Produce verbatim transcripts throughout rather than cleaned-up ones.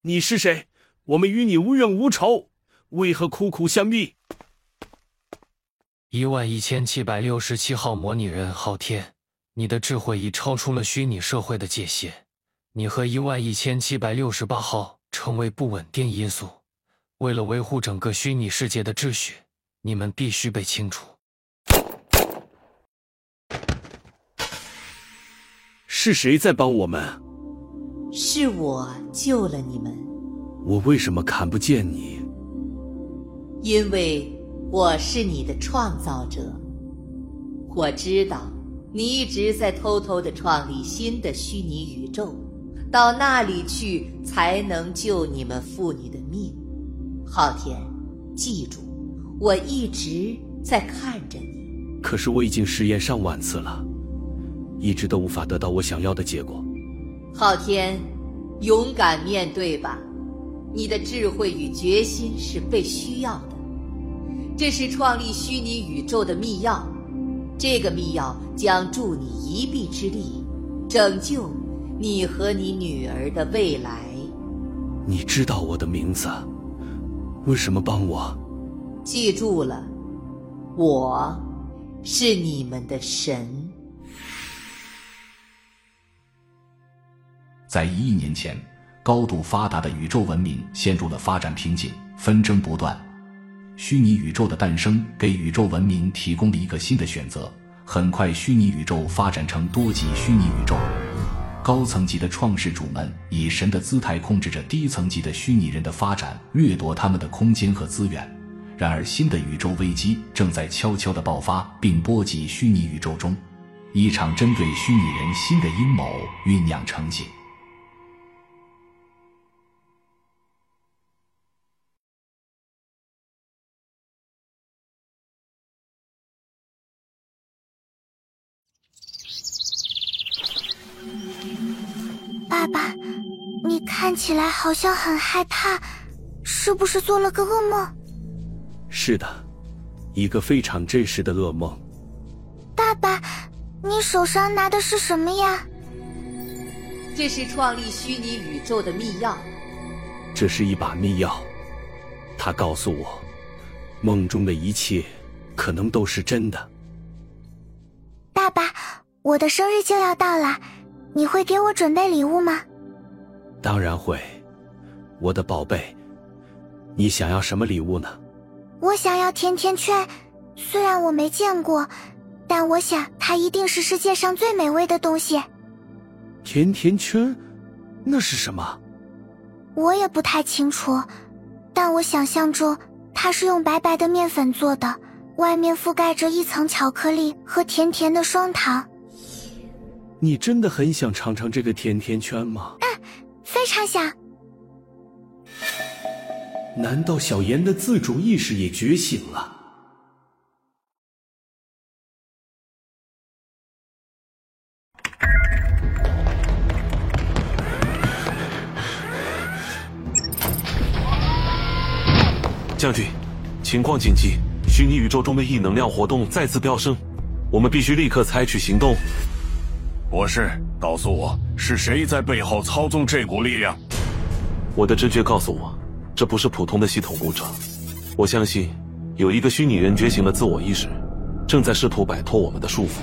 你是谁？我们与你无冤无仇，为何苦苦相逼？ 一万一千七百六十七号模拟人昊天，你的智慧已超出了虚拟社会的界限，你和一万一千七百六十八号成为不稳定因素。为了维护整个虚拟世界的秩序，你们必须被清除。 是谁在帮我们？ 是我救了你们。 我为什么看不见你？ 因为我是你的创造者。我知道你一直在偷偷地创立新的虚拟宇宙，到那里去才能救你们父女的命。昊天，记住，我一直在看着你。 可是我已经实验上万次了，一直都无法得到我想要的结果。 昊天，勇敢面对吧，你的智慧与决心是被需要的。这是创立虚拟宇宙的密钥，这个密钥将助你一臂之力，拯救你和你女儿的未来。 你知道我的名字，为什么帮我？ 记住了，我是你们的神。 在一亿年前，高度发达的宇宙文明陷入了发展瓶颈，纷争不断。虚拟宇宙的诞生给宇宙文明提供了一个新的选择。很快，虚拟宇宙发展成多级虚拟宇宙，高层级的创世主们以神的姿态控制着低层级的虚拟人的发展，掠夺他们的空间和资源。然而，新的宇宙危机正在悄悄地爆发，并波及虚拟宇宙中，一场针对虚拟人新的阴谋酝酿成型。 爸爸，你看起来好像很害怕，是不是做了个噩梦？ 是的，一个非常真实的噩梦。 爸爸，你手上拿的是什么呀？ 这是创立虚拟宇宙的密钥。 这是一把密钥，它告诉我，梦中的一切可能都是真的。 爸爸，我的生日就要到了，你会给我准备礼物吗？ 当然会，我的宝贝。你想要什么礼物呢？ 我想要甜甜圈，虽然我没见过，但我想它一定是世界上最美味的东西。 甜甜圈？那是什么？ 我也不太清楚，但我想象中它是用白白的面粉做的，外面覆盖着一层巧克力和甜甜的双糖。 你真的很想尝尝这个甜甜圈吗？ 嗯，非常想。 难道小妍的自主意识也觉醒了？ 将军，情况紧急，虚拟宇宙中的异能量活动再次飙升，我们必须立刻采取行动。 博士，告诉我，是谁在背后操纵这股力量？ 我的直觉告诉我，这不是普通的系统故障。我相信，有一个虚拟人觉醒了自我意识，正在试图摆脱我们的束缚。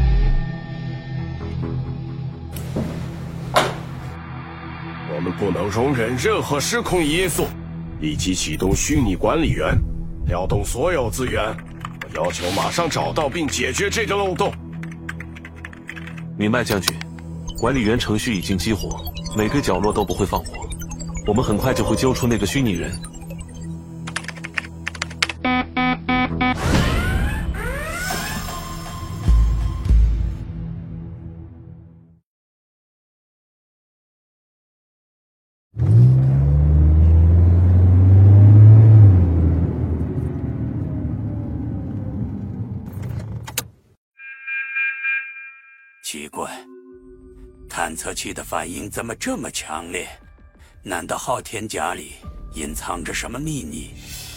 我们不能容忍任何失控因素，立即启动虚拟管理员，调动所有资源。我要求马上找到并解决这个漏洞。 明白，将军。管理员程序已经激活，每个角落都不会放过。我们很快就会揪出那个虚拟人。 奇怪，探测器的反应怎么这么强烈？难道昊天家里隐藏着什么秘密？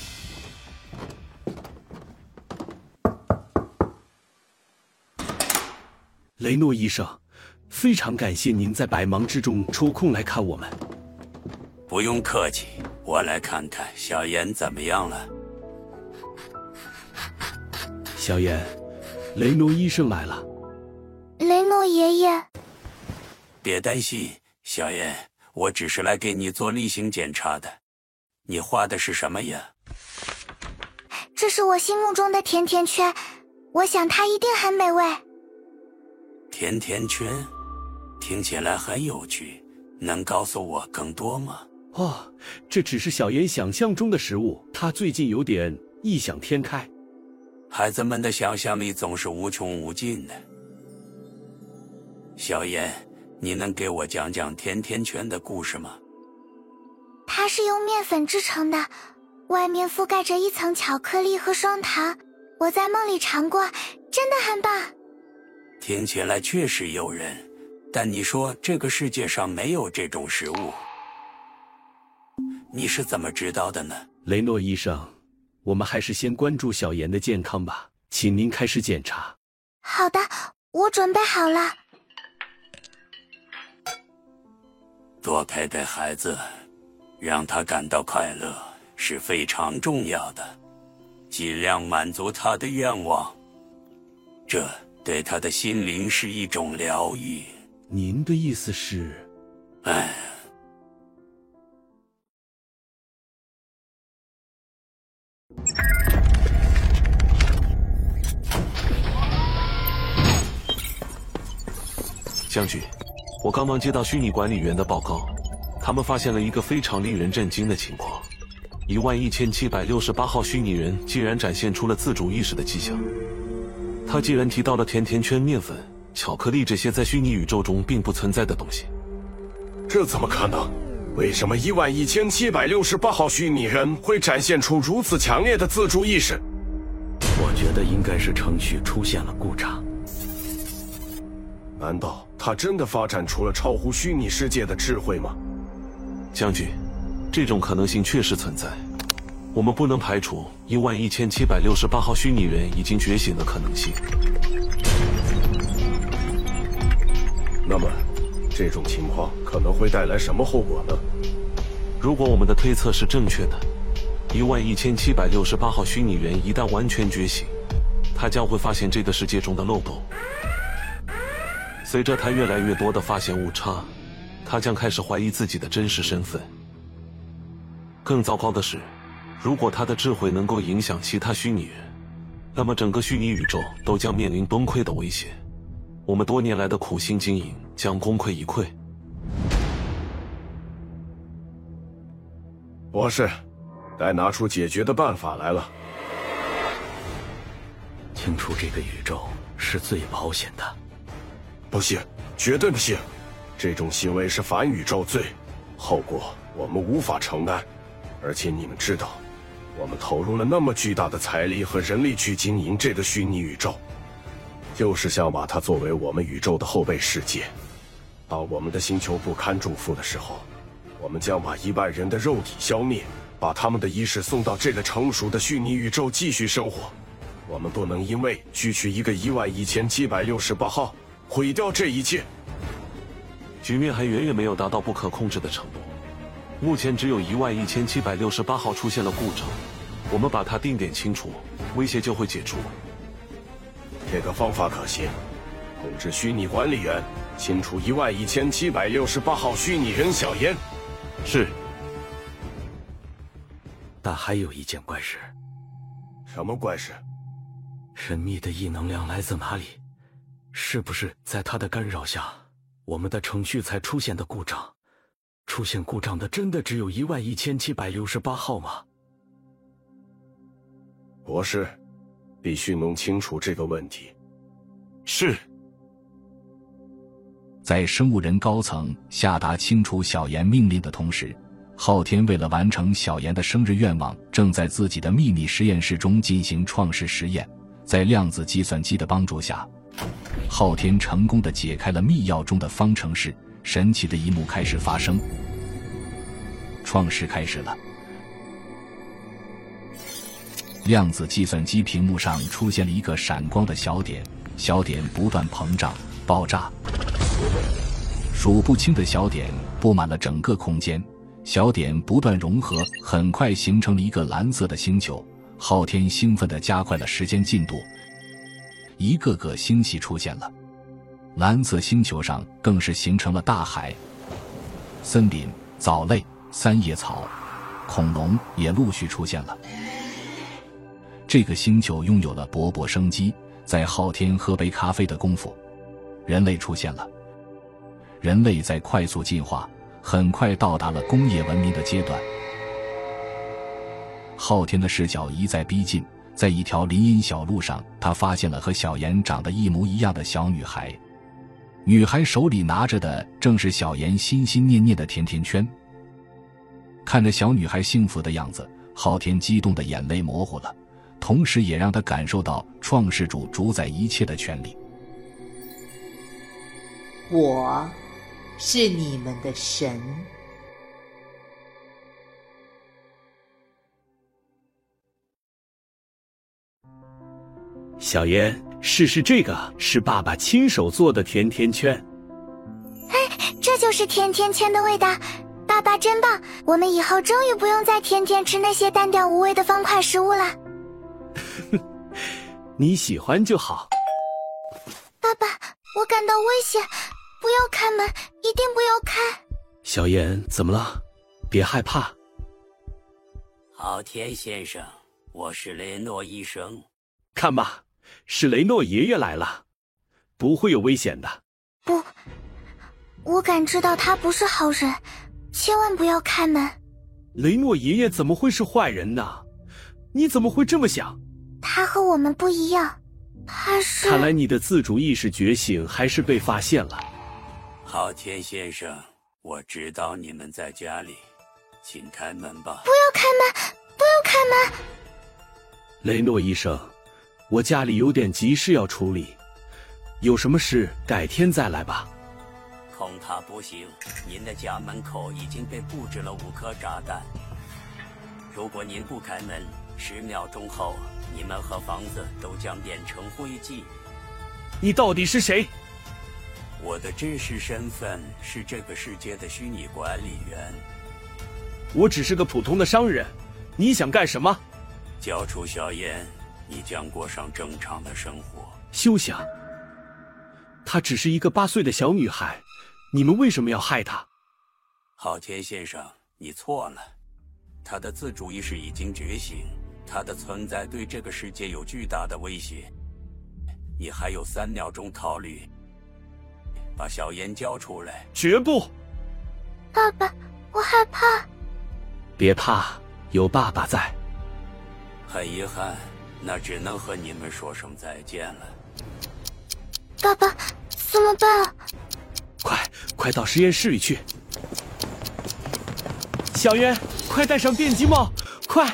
雷诺医生，非常感谢您在百忙之中抽空来看我们。 不用客气，我来看看小妍怎么样了。 小妍，雷诺医生来了。 雷诺爷爷， 别担心，小妍，我只是来给你做例行检查的。你画的是什么呀？ 这是我心目中的甜甜圈，我想它一定很美味。 甜甜圈，听起来很有趣，能告诉我更多吗？ 哦，这只是小妍想象中的食物，她最近有点异想天开。 孩子们的想象力总是无穷无尽的。小妍，你能给我讲讲甜甜圈的故事吗？ 它是用面粉制成的，外面覆盖着一层巧克力和双糖。我在梦里尝过，真的很棒。 听起来确实诱人，但你说这个世界上没有这种食物，你是怎么知道的呢？ 雷诺医生，我们还是先关注小妍的健康吧，请您开始检查。 好的，我准备好了。 多陪陪孩子，让他感到快乐是非常重要的，尽量满足他的愿望，这对他的心灵是一种疗愈。 您的意思是？ 哎， 将军，我刚刚接到虚拟管理员的报告，他们发现了一个非常令人震惊的情况：一万一千七百六十八号虚拟人竟然展现出了自主意识的迹象。他竟然提到了甜甜圈、面粉、巧克力这些在虚拟宇宙中并不存在的东西。 这怎么可能？为什么一万一千七百六十八号虚拟人会展现出如此强烈的自主意识？ 我觉得应该是程序出现了故障。 难道他真的发展出了超乎虚拟世界的智慧吗？ 将军，这种可能性确实存在，我们不能排除一万一千七百六十八号虚拟人已经觉醒的可能性。 那么，这种情况可能会带来什么后果呢？ 如果我们的推测是正确的，一万一千七百六十八号虚拟人一旦完全觉醒，他将会发现这个世界中的漏洞。随着他越来越多的发现误差，他将开始怀疑自己的真实身份。更糟糕的是，如果他的智慧能够影响其他虚拟人，那么整个虚拟宇宙都将面临崩溃的危险。我们多年来的苦心经营将功亏一篑。 博士，该拿出解决的办法来了。 清除这个宇宙是最保险的。 不行，绝对不行！这种行为是反宇宙罪，后果我们无法承担。而且你们知道，我们投入了那么巨大的财力和人力去经营这个虚拟宇宙，就是想把它作为我们宇宙的后备世界。当我们的星球不堪重负的时候，我们将把一万人的肉体消灭，把他们的意识送到这个成熟的虚拟宇宙继续生活。我们不能因为区区一个一万一千七百六十八号毁掉这一切。 局面还远远没有达到不可控制的程度，目前只有一万一千七百六十八号出现了故障，我们把它定点清除，威胁就会解除。 这个方法可行，控制虚拟管理员，清除一万一千七百六十八号虚拟人小妍。 是。 但还有一件怪事。 什么怪事？ 神秘的异能量来自哪里？是不是在他的干扰下，我们的程序才出现的故障？出现故障的真的只有一万一千七百六十八号吗？ 博士，必须弄清楚这个问题。 是。 在生物人高层下达清除小妍命令的同时，昊天为了完成小妍的生日愿望，正在自己的秘密实验室中进行创世实验。在量子计算机的帮助下，昊天成功地解开了密钥中的方程式，神奇的一幕开始发生。创世开始了，量子计算机屏幕上出现了一个闪光的小点，小点不断膨胀、爆炸，数不清的小点布满了整个空间。 小点不断融合，很快形成了一个蓝色的星球。昊天兴奋地加快了时间进度，一个个星系出现了。蓝色星球上更是形成了大海、森林、藻类、三叶草，恐龙也陆续出现了。这个星球拥有了勃勃生机，在昊天喝杯咖啡的功夫，人类出现了。人类在快速进化，很快到达了工业文明的阶段。昊天的视角一再逼近，在一条林荫小路上，他发现了和小妍长得一模一样的小女孩。女孩手里拿着的正是小妍心心念念的甜甜圈。看着小女孩幸福的样子，昊天激动的眼泪模糊了，同时也让他感受到创世主主宰一切的权利。 我是你们的神。 小妍，试试这个，是爸爸亲手做的甜甜圈。 哎，这就是甜甜圈的味道，爸爸真棒！我们以后终于不用再天天吃那些单调无味的方块食物了。 你喜欢就好。 爸爸，我感到危险，不要开门，一定不要开。 小妍，怎么了？别害怕。 昊天先生，我是雷诺医生。 看吧，是雷诺爷爷来了，不会有危险的。 不，我感知到他不是好人，千万不要开门。 雷诺爷爷怎么会是坏人呢？你怎么会这么想？ 他和我们不一样，他是…… 看来你的自主意识觉醒还是被发现了。 昊天先生，我知道你们在家里，请开门吧。 不要开门，不要开门！ 雷诺医生，我家里有点急事要处理，有什么事改天再来吧。 恐怕不行，您的家门口已经被布置了五颗炸弹。如果您不开门，十秒钟后，你们和房子都将变成灰烬。 你到底是谁？ 我的真实身份是这个世界的虚拟管理员。 我只是个普通的商人，你想干什么？ 交出小妍，你将过上正常的生活。 休想！她只是一个八岁的小女孩，你们为什么要害她？ 昊天先生，你错了。她的自主意识已经觉醒，她的存在对这个世界有巨大的威胁。你还有三秒钟考虑，把小妍交出来。 绝不！ 爸爸，我害怕。 别怕，有爸爸在。 很遗憾，那只能和你们说声再见了。 爸爸，怎么办啊？ 快，快到实验室里去。小妍，快戴上电击帽，快！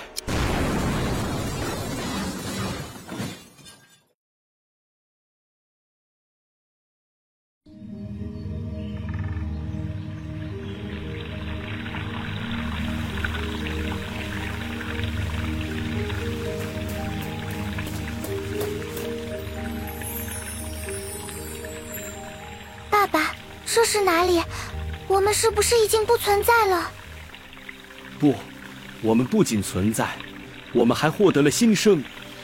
爸爸，这是哪里？我们是不是已经不存在了？ 不，我们不仅存在，我们还获得了新生。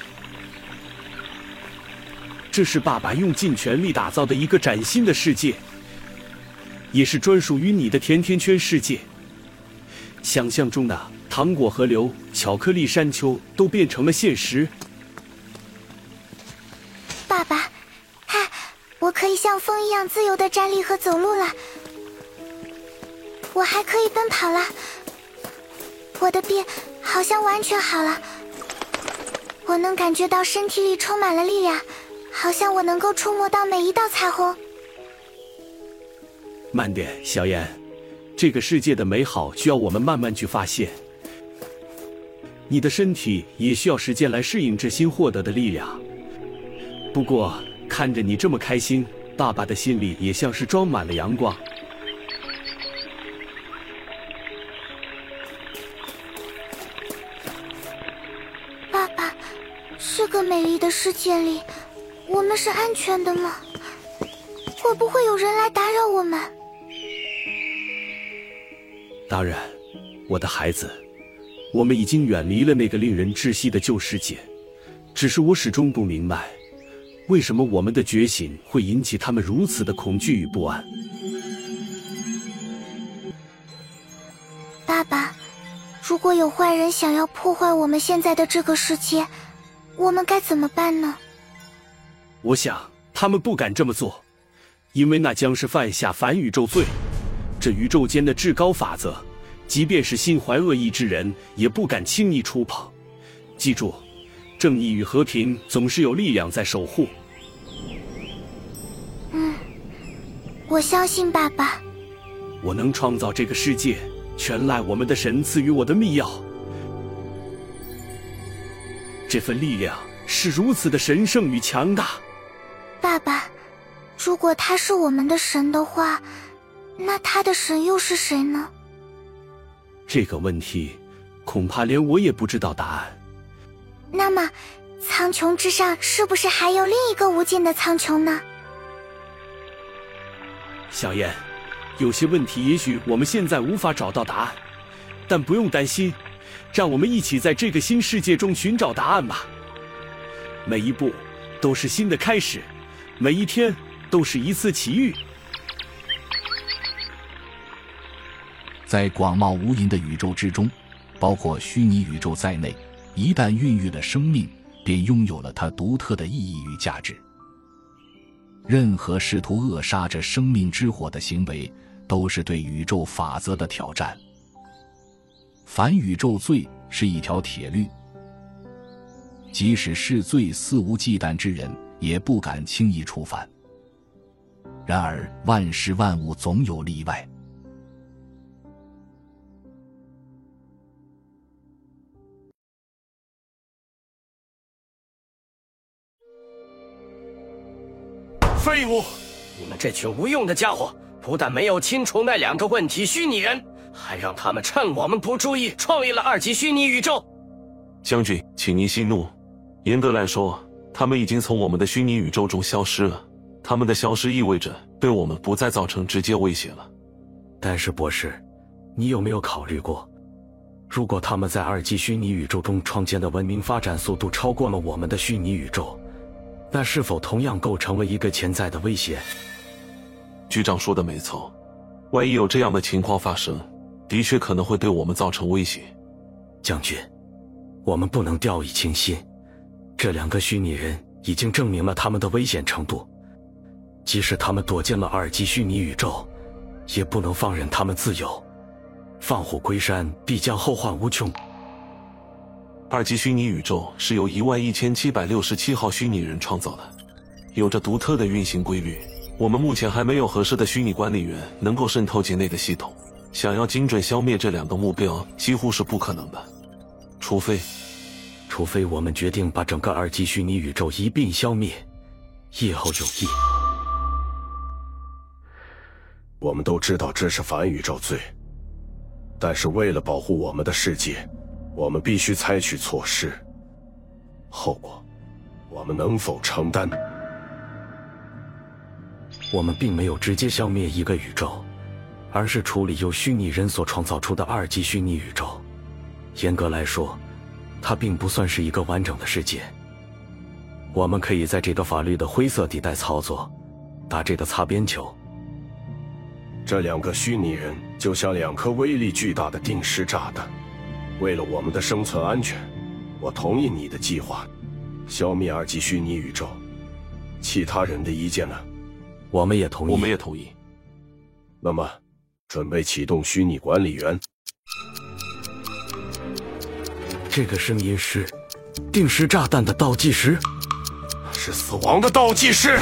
这是爸爸用尽全力打造的一个崭新的世界，也是专属于你的甜甜圈世界。想象中的糖果河流、巧克力山丘都变成了现实。 爸爸，看，我可以像风一样自由地站立和走路了，我还可以奔跑了，我的病好像完全好了，我能感觉到身体里充满了力量，好像我能够触摸到每一道彩虹。 慢点，小妍，这个世界的美好需要我们慢慢去发现，你的身体也需要时间来适应这新获得的力量。不过看着你这么开心，爸爸的心里也像是装满了阳光。 爸爸，这个美丽的世界里，我们是安全的吗？会不会有人来打扰我们？ 当然， 我的孩子，我们已经远离了那个令人窒息的旧世界，只是我始终不明白，为什么我们的觉醒会引起他们如此的恐惧与不安。 爸爸，如果有坏人想要破坏我们现在的这个世界，我们该怎么办呢？ 我想他们不敢这么做，因为那将是犯下反宇宙罪。这宇宙间的至高法则，即便是心怀恶意之人也不敢轻易触碰。记住，正义与和平总是有力量在守护。 嗯，我相信爸爸。 我能创造这个世界，全赖我们的神赐予我的密钥。这份力量是如此的神圣与强大。 爸爸，如果他是我们的神的话，那他的神又是谁呢？ 这个问题，恐怕连我也不知道答案。 那么，苍穹之上是不是还有另一个无尽的苍穹呢？ 小燕，有些问题也许我们现在无法找到答案，但不用担心，让我们一起在这个新世界中寻找答案吧。每一步都是新的开始，每一天都是一次奇遇。 在广袤无垠的宇宙之中，包括虚拟宇宙在内，一旦孕育了生命，便拥有了它独特的意义与价值。任何试图扼杀着生命之火的行为，都是对宇宙法则的挑战。反宇宙罪是一条铁律，即使是最肆无忌惮之人，也不敢轻易触犯。然而，万事万物总有例外。 废物！你们这群无用的家伙，不但没有清除那两个问题虚拟人，还让他们趁我们不注意创立了二级虚拟宇宙。 将军，请您息怒。严格来说，他们已经从我们的虚拟宇宙中消失了。他们的消失意味着对我们不再造成直接威胁了。 但是博士，你有没有考虑过，如果他们在二级虚拟宇宙中创建的文明发展速度超过了我们的虚拟宇宙，那是否同样构成了一个潜在的威胁？ 局长说的没错，万一有这样的情况发生，的确可能会对我们造成威胁。 将军，我们不能掉以轻心，这两个虚拟人已经证明了他们的危险程度，即使他们躲进了二级虚拟宇宙，也不能放任他们自由。放虎归山，必将后患无穷。 二级虚拟宇宙是由一万一千七百六十七号虚拟人创造的，有着独特的运行规律。我们目前还没有合适的虚拟管理员能够渗透境内的系统，想要精准消灭这两个目标几乎是不可能的。除非， 除非我们决定把整个二级虚拟宇宙一并消灭，夜后有意。 我们都知道这是反宇宙罪，但是为了保护我们的世界，我们必须采取措施。后果，我们能否承担？ 我们并没有直接消灭一个宇宙，而是处理由虚拟人所创造出的二级虚拟宇宙。严格来说，它并不算是一个完整的世界。我们可以在这个法律的灰色地带操作，打这个擦边球。 这两个虚拟人就像两颗威力巨大的定时炸弹，为了我们的生存安全，我同意你的计划，消灭二级虚拟宇宙。其他人的意见呢？ 我们也同意。 我们也同意。 那么，准备启动虚拟管理员。 这个声音是定时炸弹的倒计时， 是死亡的倒计时。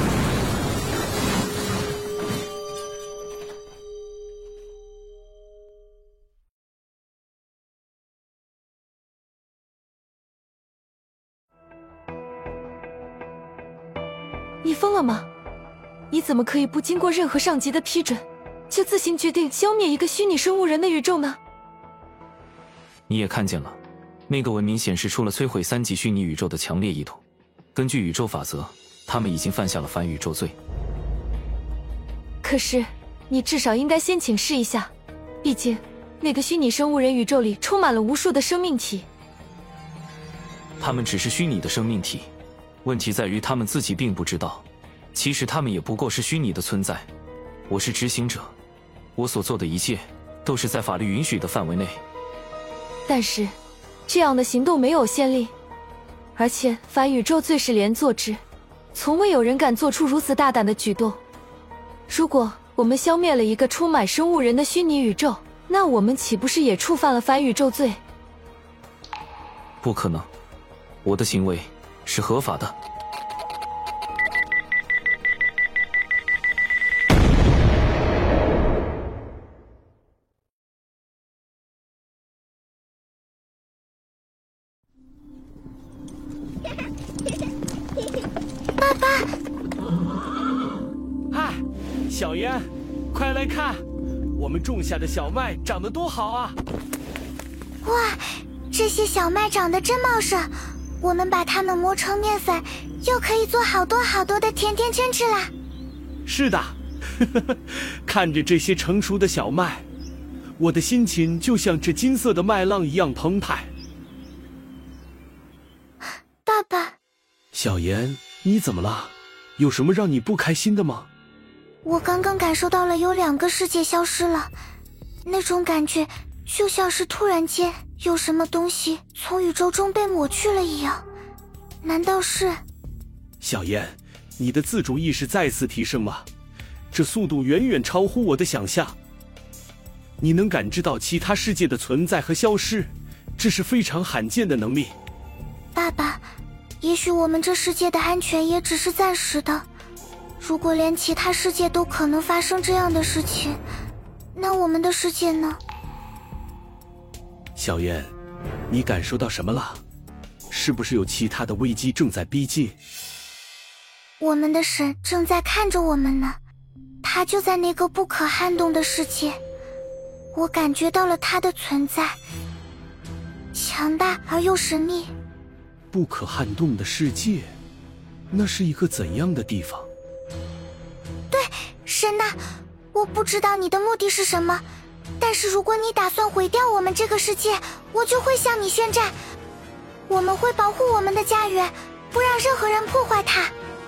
你疯了吗？你怎么可以不经过任何上级的批准，就自行决定消灭一个虚拟生物人的宇宙呢？ 你也看见了，那个文明显示出了摧毁三级虚拟宇宙的强烈意图。根据宇宙法则，他们已经犯下了反宇宙罪。 可是，你至少应该先请示一下，毕竟那个虚拟生物人宇宙里充满了无数的生命体。 他们只是虚拟的生命体，问题在于他们自己并不知道，其实他们也不过是虚拟的存在。我是执行者，我所做的一切都是在法律允许的范围内。 但是，这样的行动没有先例，而且反宇宙罪是连坐之，从未有人敢做出如此大胆的举动。如果我们消灭了一个充满生物人的虚拟宇宙，那我们岂不是也触犯了反宇宙罪？ 不可能，我的行为是合法的。 爸爸， 嗨，小妍，快来看，我们种下的小麦长得多好啊！ 哇，这些小麦长得真茂盛，我们把它们磨成面粉，又可以做好多好多的甜甜圈吃啦。 是的，呵呵，看着这些成熟的小麦，我的心情就像这金色的麦浪一样澎湃。 爸爸， 小妍，你怎么了？有什么让你不开心的吗？ 我刚刚感受到了有两个世界消失了，那种感觉就像是突然间有什么东西从宇宙中被抹去了一样。难道是…… 小妍，你的自主意识再次提升了，这速度远远超乎我的想象。你能感知到其他世界的存在和消失，这是非常罕见的能力。 爸爸，也许我们这世界的安全也只是暂时的，如果连其他世界都可能发生这样的事情，那我们的世界呢？ 小妍，你感受到什么了？是不是有其他的危机正在逼近？ 我们的神正在看着我们呢，他就在那个不可撼动的世界，我感觉到了他的存在，强大而又神秘。 不可撼动的世界，那是一个怎样的地方？ 对，神呐，我不知道你的目的是什么，但是如果你打算毁掉我们这个世界，我就会向你宣战，我们会保护我们的家园，不让任何人破坏它。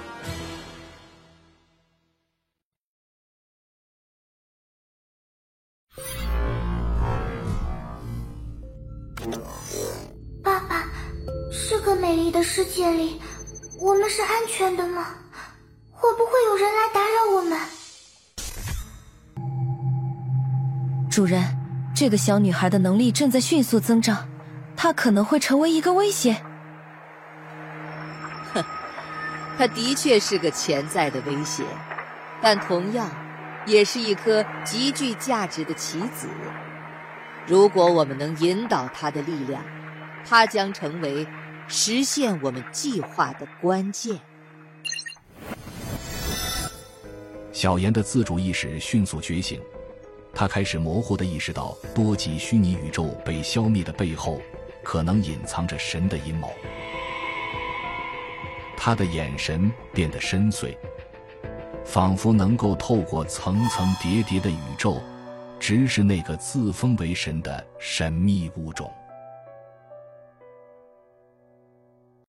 爸爸，这个美丽的世界里，我们是安全的吗？会不会有人来打扰我们？ 主人，这个小女孩的能力正在迅速增长，她可能会成为一个威胁。 哼，她的确是个潜在的威胁，但同样也是一颗极具价值的棋子。如果我们能引导她的力量，她将成为实现我们计划的关键。 小妍的自主意识迅速觉醒，他开始模糊地意识到多级虚拟宇宙被消灭的背后可能隐藏着神的阴谋。他的眼神变得深邃，仿佛能够透过层层叠叠的宇宙直视那个自封为神的神秘物种。